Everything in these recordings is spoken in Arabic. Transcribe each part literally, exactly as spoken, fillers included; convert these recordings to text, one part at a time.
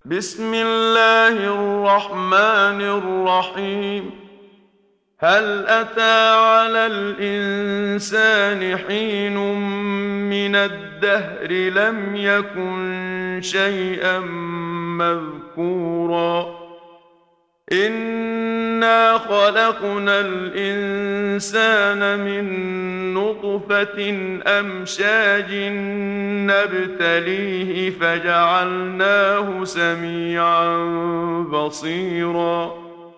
بسم الله الرحمن الرحيم. هل أتى على الإنسان حين من الدهر لم يكن شيئا مذكورا إنا خلقنا الإنسان من نطفة أمشاج نبتليه فجعلناه سميعا بصيرا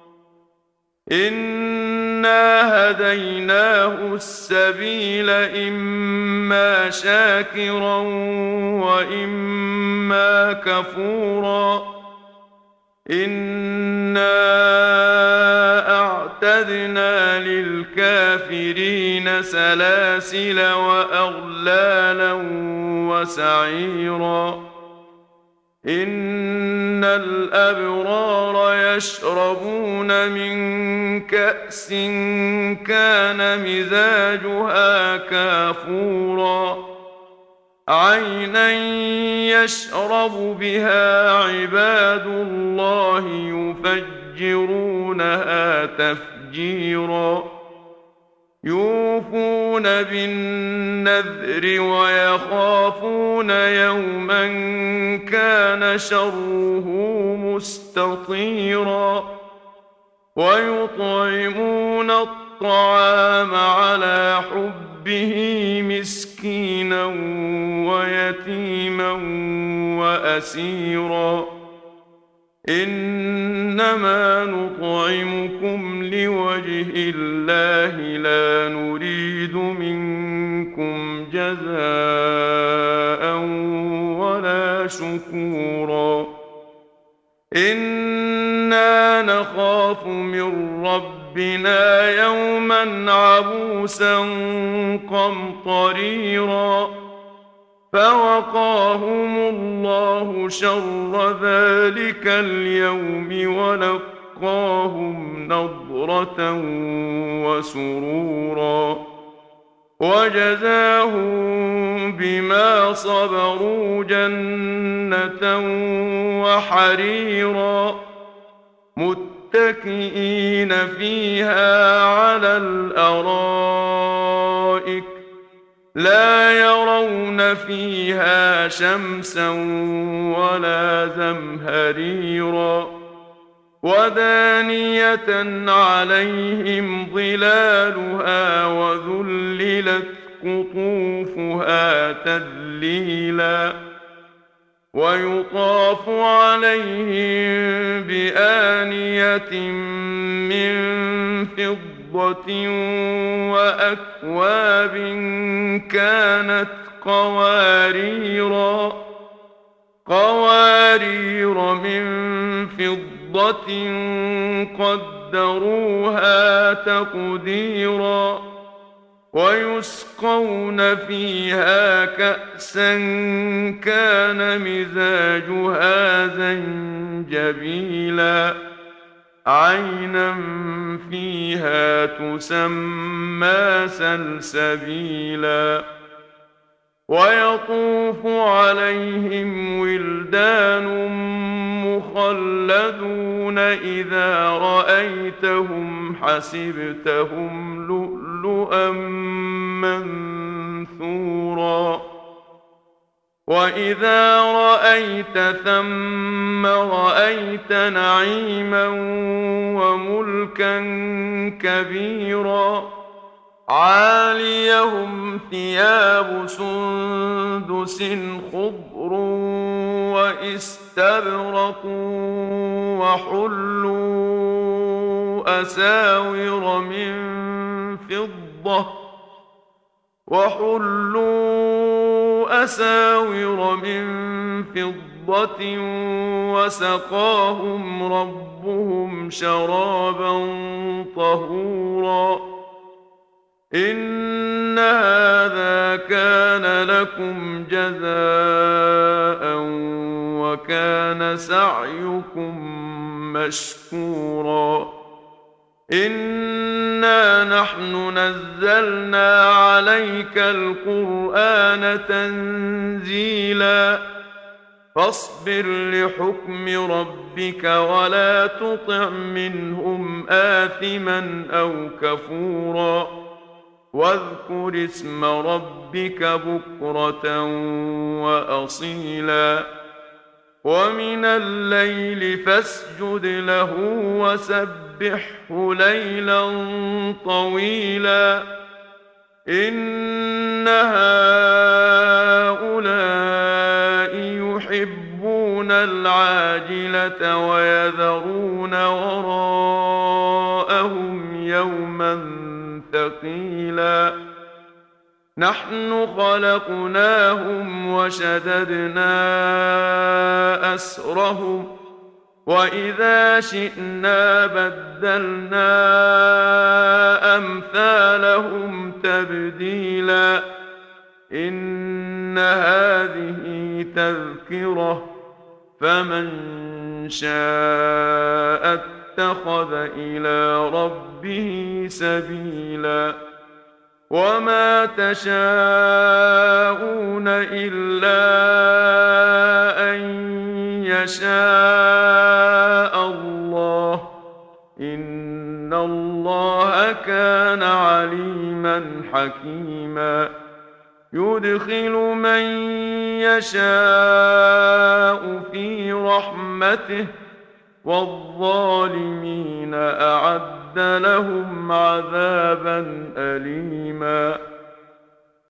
إنا هديناه السبيل إما شاكرا وإما كفورا إنا أعتدنا للكافرين سلاسل وأغلالا وسعيرا إن الأبرار يشربون من كأس كان مزاجها كافورا عينا يشرب بها عباد الله يفجرونها تفجيرا يوفون بالنذر ويخافون يوما كان شره مستطيرا ويطعمون الطعام على حبه مسكينا ويتيما وأسيرا إنما نطعمكم لوجه الله لا نريد منكم جزاء ولا شكورا إنا نخاف من ربنا يوما عبوسا قمطريرا فوقاهم الله شر ذلك اليوم ولقاهم نضرة وسرورا وجزاهم بما صبروا جنة وحريرا متكئين فيها على الأرائك لا يرون فيها شمسا ولا زمهريرا ودانية عليهم ظلالها وذللت قطوفها تذليلا ويطاف عليهم بآنية من فضة وأكواب كانت قواريرا قوارير من فضة قدروها تقديرا ويسقون فيها كأسا كان مزاجها زنجبيلا عينا فيها تسمى سلسبيلا ويطوف عليهم ولدان مخلدون إذا رأيتهم حسبتهم لؤلؤا منثورا وإذا رأيت ثم رأيت نعيما وملكا كبيرا عاليهم ثياب سندس خضر واستبرق وحلوا أساور من فضة وحلوا أساور من فضة وسقاهم ربهم شرابا طهورا إن هذا كان لكم جزاء وكان سعيكم مشكورا إنا نحن نزلنا عليك القرآن تنزيلا فاصبر لحكم ربك ولا تطع منهم آثما أو كفورا واذكر اسم ربك بكرة وأصيلا ومن الليل فاسجد له وسبحه ليلا طويلا إن هؤلاء يحبون العاجلة ويذرون وراءهم يوما ثقيلا نحن خلقناهم وشددنا أسرهم وإذا شئنا بدلنا أمثالهم تبديلا إن هذه تذكرة فمن شاء اتخذ إلى ربه سبيلا وما تشاءون إلا أن يشاء الله إن الله كان عليما حكيما يدخل من يشاء في رحمته والظالمين أعد لهم عذابا أليما